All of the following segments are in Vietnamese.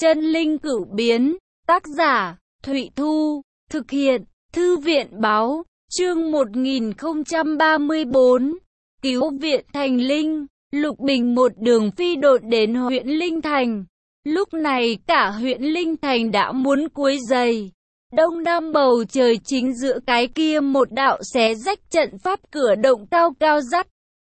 Chân linh cửu biến, tác giả, Thụy Thu, thực hiện, Thư viện báo, chương 1034, cứu viện Thành Linh. Lục Bình một đường phi độn đến huyện Linh Thành. Lúc này cả huyện Linh Thành đã muốn cuối giày. Đông nam bầu trời chính giữa cái kia một đạo xé rách trận pháp cửa động cao cao dắt.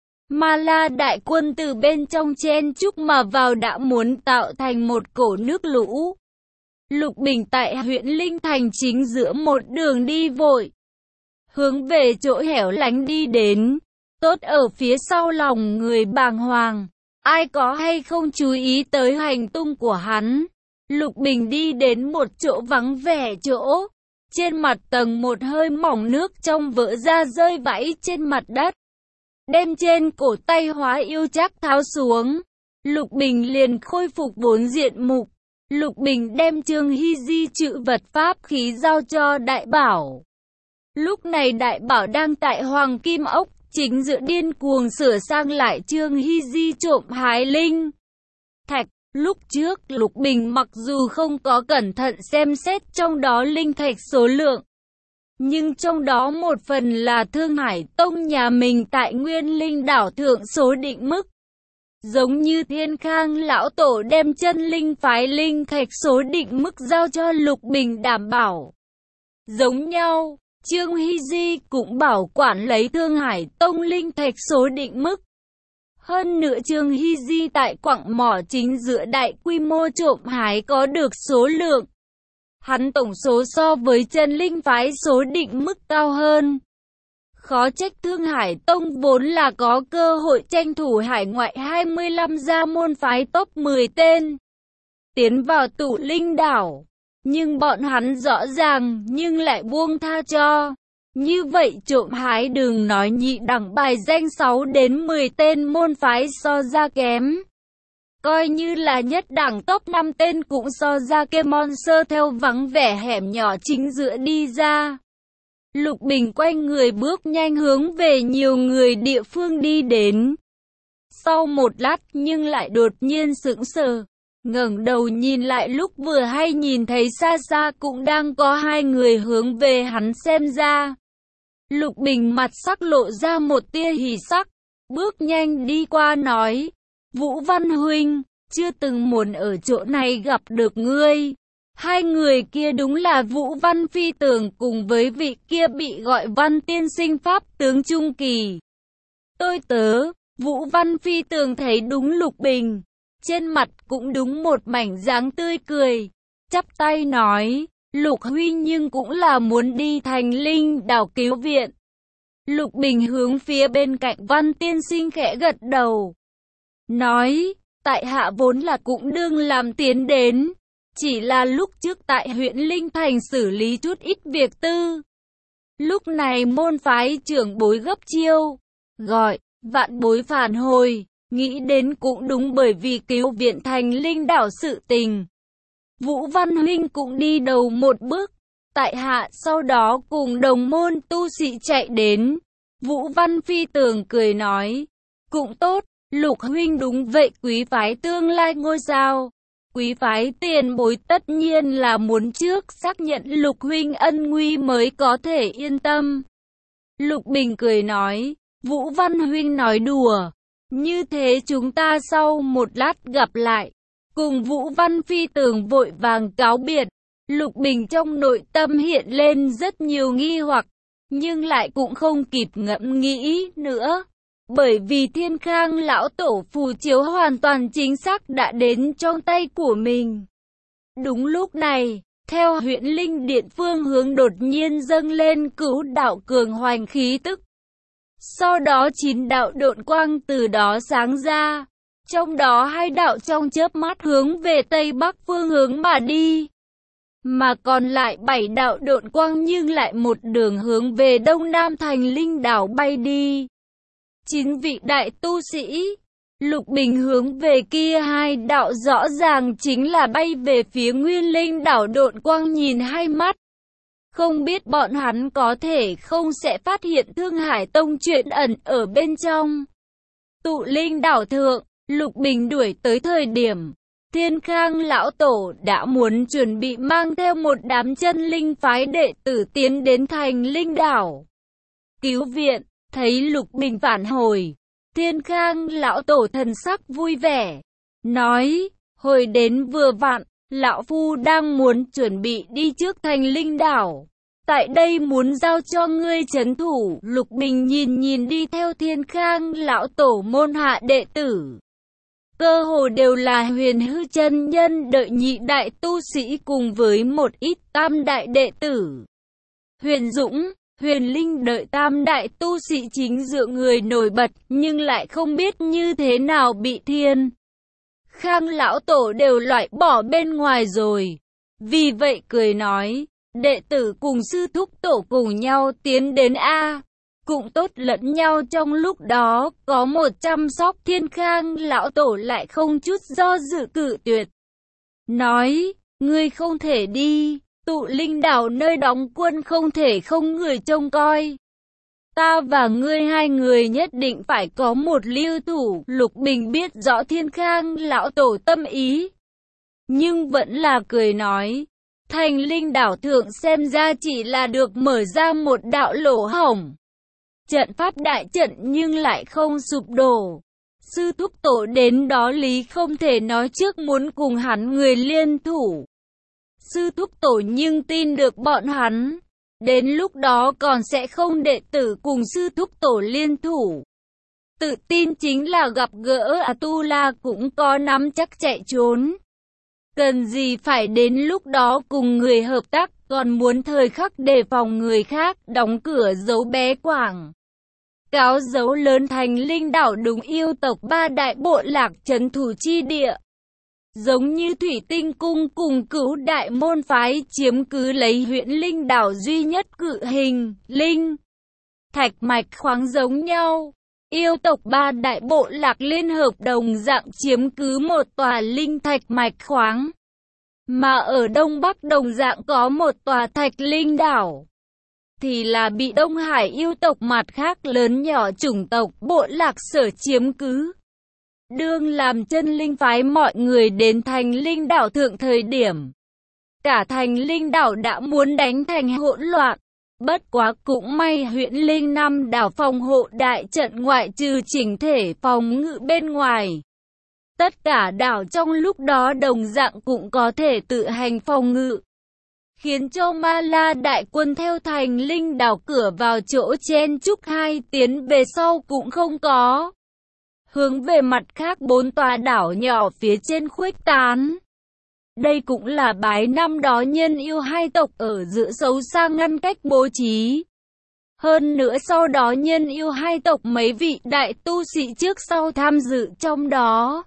Ma La đại quân từ bên trong chen chúc mà vào đã muốn tạo thành một cổ nước lũ. Lục Bình tại huyện Linh Thành chính giữa một đường đi vội, hướng về chỗ hẻo lánh đi đến. Tốt ở phía sau lòng người bàng hoàng, ai có hay không chú ý tới hành tung của hắn. Lục Bình đi đến một chỗ vắng vẻ chỗ, trên mặt tầng một hơi mỏng nước trong vỡ ra rơi vãi trên mặt đất. Đem trên cổ tay Hóa yêu trác tháo xuống, Lục Bình liền khôi phục vốn diện mục. Lục Bình đem Trương Hy Di chữ vật pháp khí giao cho Đại Bảo. Lúc này Đại Bảo đang tại Hoàng Kim Ốc, chính giữa điên cuồng sửa sang lại Trương Hy Di trộm hái linh thạch. Lúc trước Lục Bình mặc dù không có cẩn thận xem xét trong đó linh thạch số lượng, nhưng trong đó một phần là Thương Hải Tông nhà mình tại Nguyên Linh đảo thượng số định mức. Giống như Thiên Khang lão tổ đem chân linh phái linh thạch số định mức giao cho Lục Bình đảm bảo. Giống nhau, Trương Hy Di cũng bảo quản lấy Thương Hải Tông linh thạch số định mức. Hơn nữa Trương Hy Di tại quặng mỏ chính giữa đại quy mô trộm hái có được số lượng. Hắn tổng số so với chân linh phái số định mức cao hơn. Khó trách Thương Hải Tông vốn là có cơ hội tranh thủ hải ngoại 25 gia môn phái top 10 tên tiến vào tụ linh đảo. Nhưng bọn hắn rõ ràng nhưng lại buông tha cho. Như vậy trộm hái đừng nói nhị đẳng bài danh 6 đến 10 tên môn phái so ra kém. Coi như là nhất đẳng top 5 tên cũng so ra kê monster theo vắng vẻ hẻm nhỏ chính giữa đi ra. Lục Bình quay người bước nhanh hướng về nhiều người địa phương đi đến. Sau một lát nhưng lại đột nhiên sững sờ, ngẩng đầu nhìn lại lúc vừa hay nhìn thấy xa xa cũng đang có hai người hướng về hắn xem ra. Lục Bình mặt sắc lộ ra một tia hỉ sắc, bước nhanh đi qua nói: Vũ Văn huynh, chưa từng muốn ở chỗ này gặp được ngươi. Hai người kia đúng là Vũ Văn Phi Tường cùng với vị kia bị gọi Văn tiên sinh pháp tướng trung kỳ. Tôi tớ, Vũ Văn Phi Tường thấy đúng Lục Bình, trên mặt cũng đúng một mảnh dáng tươi cười, chắp tay nói: Lục huy nhưng cũng là muốn đi Thành Linh đảo cứu viện. Lục Bình hướng phía bên cạnh Văn tiên sinh khẽ gật đầu, nói: tại hạ vốn là cũng đương làm tiến đến, chỉ là lúc trước tại huyện Linh Thành xử lý chút ít việc tư. Lúc này môn phái trưởng bối gấp chiêu, gọi, vạn bối phản hồi, nghĩ đến cũng đúng bởi vì cứu viện Thành Linh đảo sự tình. Vũ Văn huynh cũng đi đầu một bước, tại hạ sau đó cùng đồng môn tu sĩ chạy đến. Vũ Văn Phi Tường cười nói: cũng tốt, Lục huynh đúng vậy, quý phái tương lai ngôi sao. Quý phái tiền bối tất nhiên là muốn trước xác nhận Lục huynh ân nguy mới có thể yên tâm. Lục Bình cười nói: Vũ Văn huynh nói đùa, như thế chúng ta sau một lát gặp lại. Cùng Vũ Văn Phi Tường vội vàng cáo biệt. Lục Bình trong nội tâm hiện lên rất nhiều nghi hoặc, nhưng lại cũng không kịp ngẫm nghĩ nữa. Bởi vì Thiên Khang lão tổ phù chiếu hoàn toàn chính xác đã đến trong tay của mình. Đúng lúc này, theo huyện Linh Điện phương hướng đột nhiên dâng lên cửu đạo cường hoành khí tức. Sau đó 9 đạo độn quang từ đó sáng ra, trong đó 2 đạo trong chớp mắt hướng về Tây Bắc phương hướng mà đi. Mà còn lại 7 đạo độn quang nhưng lại một đường hướng về Đông Nam Thành Linh đảo bay đi. 9 vị đại tu sĩ, Lục Bình hướng về kia 2 đạo rõ ràng chính là bay về phía Nguyên Linh đảo độn quang nhìn hai mắt. Không biết bọn hắn có thể không sẽ phát hiện Thương Hải Tông chuyện ẩn ở bên trong. Tụ Linh đảo thượng, Lục Bình đuổi tới thời điểm, Thiên Khang lão tổ đã muốn chuẩn bị mang theo một đám chân linh phái đệ tử tiến đến Thành Linh đảo cứu viện. Thấy Lục Bình phản hồi, Thiên Khang lão tổ thần sắc vui vẻ, nói, hồi đến vừa vặn, lão phu đang muốn chuẩn bị đi trước Thành Linh đảo. Tại đây muốn giao cho ngươi trấn thủ. Lục Bình nhìn đi theo Thiên Khang lão tổ môn hạ đệ tử. Cơ hồ đều là Huyền Hư chân nhân đợi nhị đại tu sĩ cùng với một ít tam đại đệ tử. Huyền Dũng, Huyền Linh đợi tam đại tu sĩ chính dựa người nổi bật, nhưng lại không biết như thế nào bị Thiên Khang lão tổ đều loại bỏ bên ngoài rồi. Vì vậy cười nói, đệ tử cùng sư thúc tổ cùng nhau tiến đến A, cũng tốt lẫn nhau. Trong lúc đó có một chăm sóc. Thiên Khang lão tổ lại không chút do dự cự tuyệt, nói, ngươi không thể đi, Tụ Linh đảo nơi đóng quân không thể không người trông coi. Ta và ngươi hai người nhất định phải có một lưu thủ. Lục Bình biết rõ Thiên Khang lão tổ tâm ý, nhưng vẫn là cười nói, Thành Linh đảo thượng xem ra chỉ là được mở ra một đạo lỗ hổng. Trận pháp đại trận nhưng lại không sụp đổ. Sư thúc tổ đến đó lý không thể nói trước muốn cùng hắn người liên thủ. Sư thúc tổ nhưng tin được bọn hắn. Đến lúc đó còn sẽ không đệ tử cùng sư thúc tổ liên thủ. Tự tin chính là gặp gỡ A-tu-la cũng có nắm chắc chạy trốn. Cần gì phải đến lúc đó cùng người hợp tác, còn muốn thời khắc đề phòng người khác, đóng cửa giấu bé quảng. Cáo dấu lớn Thành Linh đảo đúng yêu tộc ba đại bộ lạc trấn thủ chi địa. Giống như Thủy Tinh Cung cùng Cửu Đại môn phái chiếm cứ lấy huyện Linh đảo duy nhất cự hình, linh, thạch mạch khoáng giống nhau. Yêu tộc ba đại bộ lạc liên hợp đồng dạng chiếm cứ một tòa linh thạch mạch khoáng. Mà ở Đông Bắc đồng dạng có một tòa thạch linh đảo. Thì là bị Đông Hải yêu tộc mặt khác lớn nhỏ chủng tộc bộ lạc sở chiếm cứ. Đương làm chân linh phái mọi người đến Thành Linh đảo thượng thời điểm, cả Thành Linh đảo đã muốn đánh thành hỗn loạn. Bất quá cũng may huyện Linh Năm đảo phòng hộ đại trận ngoại trừ chỉnh thể phòng ngự bên ngoài. Tất cả đảo trong lúc đó đồng dạng cũng có thể tự hành phòng ngự. Khiến cho Ma La đại quân theo Thành Linh đảo cửa vào chỗ chen chúc hai tiến về sau cũng không có. Hướng về mặt khác bốn tòa đảo nhỏ phía trên khuếch tán. Đây cũng là bái năm đó nhân yêu hai tộc ở giữa xấu xa ngăn cách bố trí. Hơn nữa sau đó nhân yêu hai tộc mấy vị đại tu sĩ trước sau tham dự trong đó.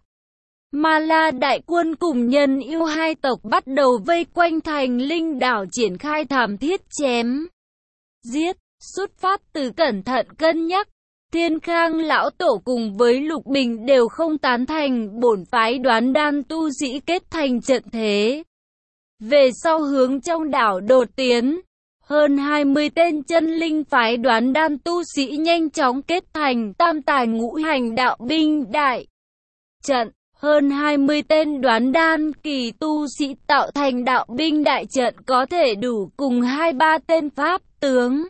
Ma La đại quân cùng nhân yêu hai tộc bắt đầu vây quanh Thành Linh đảo triển khai thảm thiết chém giết, xuất phát từ cẩn thận cân nhắc. Thiên Khang lão tổ cùng với Lục Bình đều không tán thành bổn phái Đoán Đan tu sĩ kết thành trận thế. Về sau hướng trong đảo đột tiến, hơn 20 tên chân linh phái Đoán Đan tu sĩ nhanh chóng kết thành tam tài ngũ hành đạo binh đại trận. Hơn 20 tên Đoán Đan kỳ tu sĩ tạo thành đạo binh đại trận có thể đủ cùng 2-3 tên pháp tướng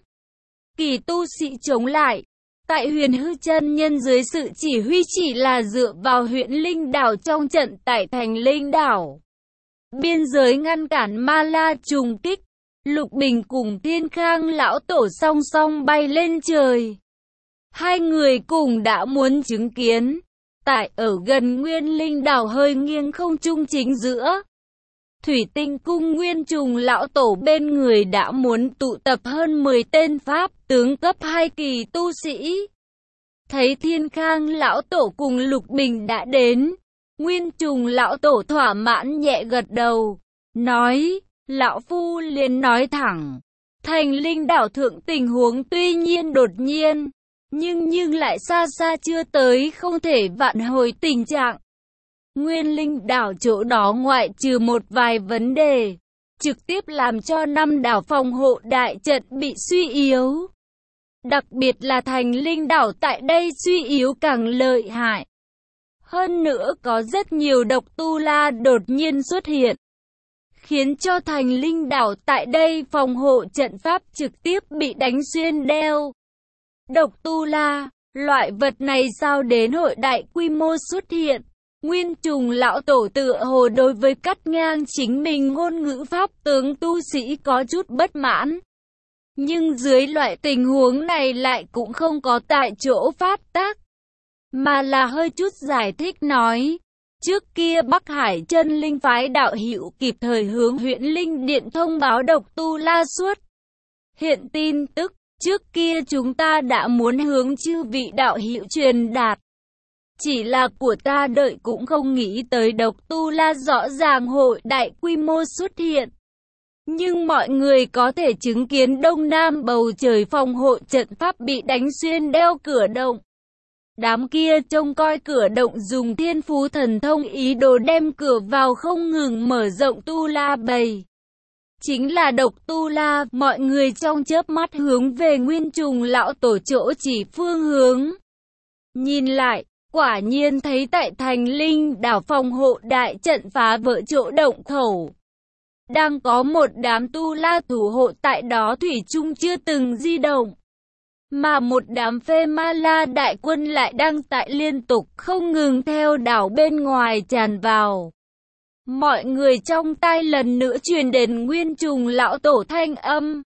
kỳ tu sĩ chống lại. Tại Huyền Hư chân nhân dưới sự chỉ huy chỉ là dựa vào huyện Linh đảo trong trận tại Thành Linh đảo biên giới ngăn cản Ma La trùng kích. Lục Bình cùng Thiên Khang lão tổ song song bay lên trời. Hai người cùng đã muốn chứng kiến. Tại ở gần Nguyên Linh đảo hơi nghiêng không trung chính giữa, Thủy Tinh Cung Nguyên Trùng lão tổ bên người đã muốn tụ tập hơn 10 tên pháp tướng cấp 2 kỳ tu sĩ. Thấy Thiên Khang lão tổ cùng Lục Bình đã đến, Nguyên Trùng lão tổ thỏa mãn nhẹ gật đầu, nói, lão phu liền nói thẳng, Thành Linh đảo thượng tình huống tuy nhiên đột nhiên, nhưng lại xa xa chưa tới không thể vãn hồi tình trạng. Nguyên Linh đảo chỗ đó ngoại trừ một vài vấn đề, trực tiếp làm cho 5 đảo phòng hộ đại trận bị suy yếu. Đặc biệt là Thành Linh đảo tại đây suy yếu càng lợi hại. Hơn nữa có rất nhiều độc tu la đột nhiên xuất hiện, khiến cho thành linh đảo tại đây phòng hộ trận pháp trực tiếp bị đánh xuyên đeo. Độc tu la, loại vật này sao đến hội đại quy mô xuất hiện? Nguyên Trùng lão tổ tựa hồ đối với cắt ngang chính mình ngôn ngữ pháp tướng tu sĩ có chút bất mãn. Nhưng dưới loại tình huống này lại cũng không có tại chỗ phát tác, mà là hơi chút giải thích nói. Trước kia Bắc Hải Chân Linh phái đạo hữu kịp thời hướng huyện Linh Điện thông báo độc tu la xuất hiện tin tức. Trước kia chúng ta đã muốn hướng chư vị đạo hữu truyền đạt. Chỉ là của ta đợi cũng không nghĩ tới độc tu la rõ ràng hội đại quy mô xuất hiện. Nhưng mọi người có thể chứng kiến đông nam bầu trời phòng hộ trận pháp bị đánh xuyên đeo cửa động. Đám kia trông coi cửa động dùng thiên phú thần thông ý đồ đem cửa vào không ngừng mở rộng tu la bầy. Chính là độc tu la, mọi người trong chớp mắt hướng về Nguyên Trùng lão tổ chỗ chỉ phương hướng. Nhìn lại, quả nhiên thấy tại thành linh đảo phòng hộ đại trận phá vỡ chỗ động khẩu. Đang có một đám tu la thủ hộ tại đó thủy chung chưa từng di động. Mà một đám phê ma la đại quân lại đang tại liên tục không ngừng theo đảo bên ngoài tràn vào. Mọi người trong tai lần nữa truyền đến Nguyên Trùng lão tổ thanh âm.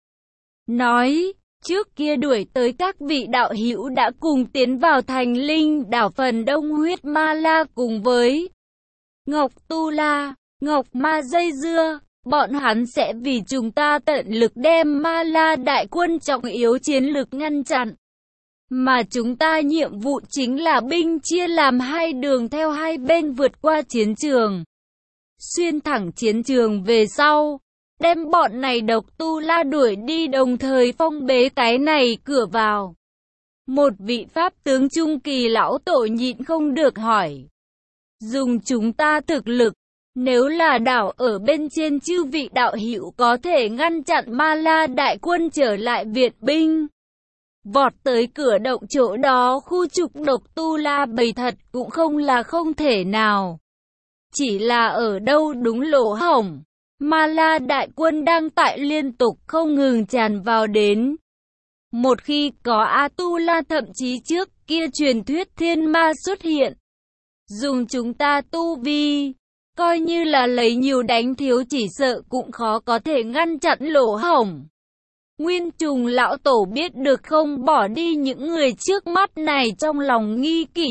Nói, trước kia đuổi tới các vị đạo hữu đã cùng tiến vào thành linh đảo phần đông huyết ma la cùng với Ngọc Tu La, Ngọc Ma dây dưa. Bọn hắn sẽ vì chúng ta tận lực đem ma la đại quân trọng yếu chiến lực ngăn chặn. Mà chúng ta nhiệm vụ chính là binh chia làm hai đường theo hai bên vượt qua chiến trường. Xuyên thẳng chiến trường về sau, đem bọn này độc tu la đuổi đi đồng thời phong bế cái này cửa vào. Một vị pháp tướng trung kỳ lão tổ nhịn không được hỏi. Dùng chúng ta thực lực, nếu là đảo ở bên trên chư vị đạo hữu có thể ngăn chặn ma la đại quân trở lại viện binh. Vọt tới cửa động chỗ đó khu trục độc tu la bầy thật cũng không là không thể nào. Chỉ là ở đâu đúng lỗ hổng, ma la đại quân đang tại liên tục không ngừng tràn vào đến. Một khi có A-tu-la thậm chí trước kia truyền thuyết thiên ma xuất hiện. Dùng chúng ta tu vi, coi như là lấy nhiều đánh thiếu chỉ sợ cũng khó có thể ngăn chặn lỗ hổng. Nguyên Trùng lão tổ biết được không bỏ đi những người trước mắt này trong lòng nghi kỵ.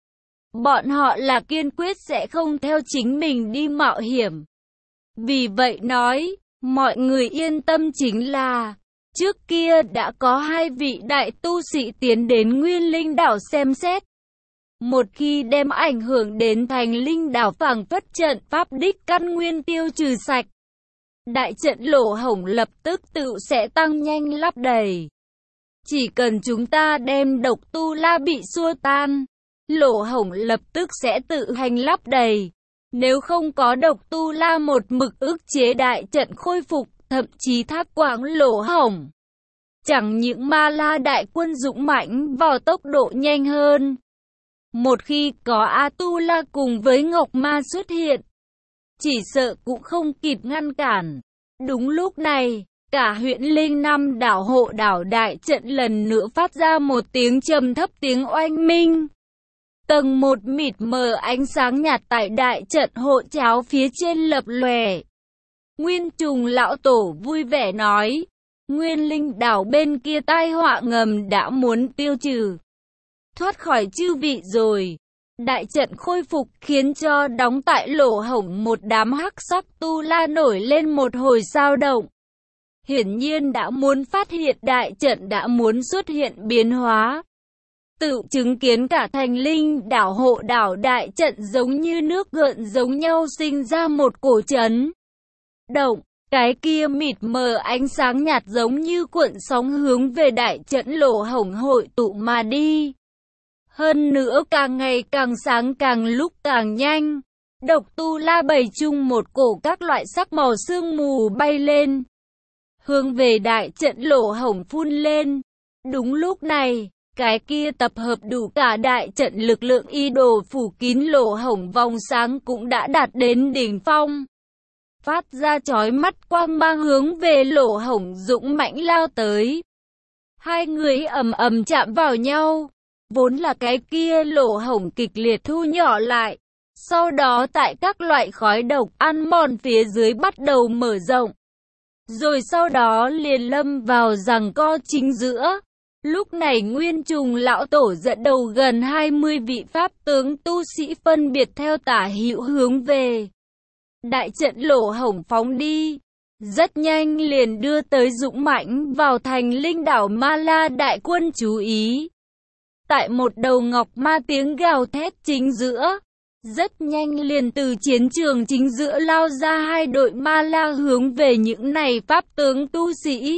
Bọn họ là kiên quyết sẽ không theo chính mình đi mạo hiểm. Vì vậy nói, mọi người yên tâm chính là, trước kia đã có hai vị đại tu sĩ tiến đến Nguyên Linh đảo xem xét. Một khi đem ảnh hưởng đến thành linh đảo phảng phất trận pháp đích căn nguyên tiêu trừ sạch, đại trận lỗ hổng lập tức tự sẽ tăng nhanh lấp đầy. Chỉ cần chúng ta đem độc tu la bị xua tan, lỗ hổng lập tức sẽ tự hành lấp đầy. Nếu không có độc tu la một mực ức chế đại trận khôi phục, thậm chí thác quãng lỗ hổng. Chẳng những ma la đại quân dũng mãnh vào tốc độ nhanh hơn. Một khi có A-tu-la cùng với Ngọc Ma xuất hiện, chỉ sợ cũng không kịp ngăn cản. Đúng lúc này, cả huyện Linh Năm đảo hộ đảo đại trận lần nữa phát ra một tiếng trầm thấp tiếng oanh minh. Tầng một mịt mờ ánh sáng nhạt tại đại trận hộ cháo phía trên lập lòe. Nguyên Trùng lão tổ vui vẻ nói, Nguyên Linh đảo bên kia tai họa ngầm đã muốn tiêu trừ. Thoát khỏi chư vị rồi. Đại trận khôi phục khiến cho đóng tại lỗ hổng một đám hắc sắc tu la nổi lên một hồi dao động. Hiển nhiên đã muốn phát hiện đại trận đã muốn xuất hiện biến hóa. Tự chứng kiến cả thành linh đảo hộ đảo đại trận giống như nước gợn giống nhau sinh ra một cổ chấn động. Cái kia mịt mờ ánh sáng nhạt giống như cuộn sóng hướng về đại trận lỗ hổng hội tụ mà đi. Hơn nữa càng ngày càng sáng càng lúc càng nhanh. Độc tu la bầy chung một cổ các loại sắc màu sương mù bay lên, hướng về đại trận lỗ hổng phun lên. Đúng lúc này, Cái kia tập hợp đủ cả đại trận lực lượng y đồ phủ kín lỗ hổng vòng sáng cũng đã đạt đến đỉnh phong. Phát ra chói mắt quang mang hướng về lỗ hổng dũng mãnh lao tới. Hai người ầm ầm chạm vào nhau. Vốn là cái kia lỗ hổng kịch liệt thu nhỏ lại. Sau đó tại các loại khói độc ăn mòn phía dưới bắt đầu mở rộng. Rồi sau đó liền lâm vào giằng co chính giữa. Lúc này Nguyên Trùng lão tổ dẫn đầu gần 20 vị pháp tướng tu sĩ phân biệt theo tả hữu hướng về đại trận lỗ hổng phóng đi. Rất nhanh liền đưa tới dũng mãnh vào thành linh đảo Ma La đại quân chú ý. Tại một đầu ngọc ma tiếng gào thét chính giữa. Rất nhanh liền từ chiến trường chính giữa lao ra hai đội Ma La hướng về những này pháp tướng tu sĩ.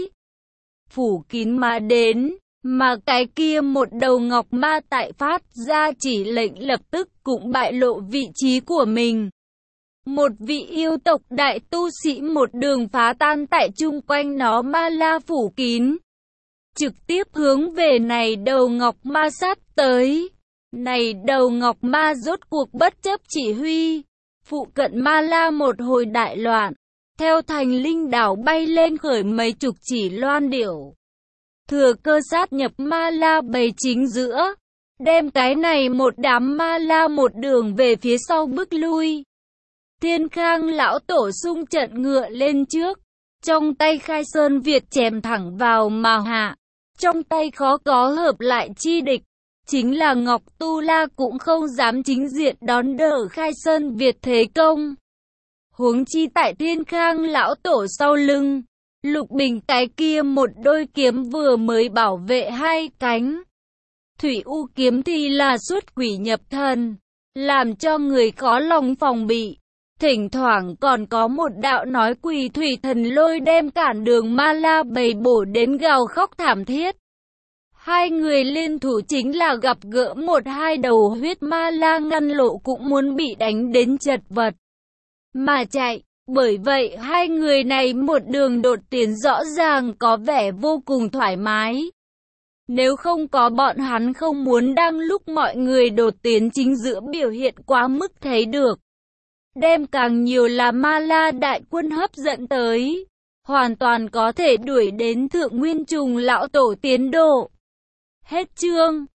Phủ kín mà đến. Mà cái kia một đầu ngọc ma tại phát ra chỉ lệnh lập tức cũng bại lộ vị trí của mình. Một vị yêu tộc đại tu sĩ một đường phá tan tại chung quanh nó Ma La phủ kín. Trực tiếp hướng về này đầu ngọc ma sát tới. Này đầu ngọc ma rốt cuộc bất chấp chỉ huy. Phụ cận Ma La một hồi đại loạn. Theo thành linh đảo bay lên khởi mấy chục chỉ loan điểu. Thừa cơ sát nhập Ma La bầy chính giữa. Đem cái này một đám Ma La một đường về phía sau bước lui. Thiên Khang lão tổ xung trận ngựa lên trước. Trong tay khai sơn Việt chém thẳng vào mà hạ. Trong tay khó có hợp lại chi địch. Chính là Ngọc Tu La cũng không dám chính diện đón đỡ khai sơn Việt thế công. Huống chi tại Thiên Khang lão tổ sau lưng. Lục Bình cái kia một đôi kiếm vừa mới bảo vệ hai cánh. Thủy U kiếm thì là xuất quỷ nhập thần. Làm cho người khó lòng phòng bị. Thỉnh thoảng còn có một đạo nói quỷ thủy thần lôi đem cản đường Ma La bầy bổ đến gào khóc thảm thiết. Hai người liên thủ chính là gặp gỡ một hai đầu huyết Ma La ngăn lộ cũng muốn bị đánh đến chật vật. Mà chạy, bởi vậy hai người này một đường đột tiến rõ ràng có vẻ vô cùng thoải mái. Nếu không có bọn hắn không muốn đang lúc mọi người đột tiến chính giữa biểu hiện quá mức thấy được. Đem càng nhiều là Ma La đại quân hấp dẫn tới. Hoàn toàn có thể đuổi đến Thượng Nguyên Trùng lão tổ tiến độ. Hết chương.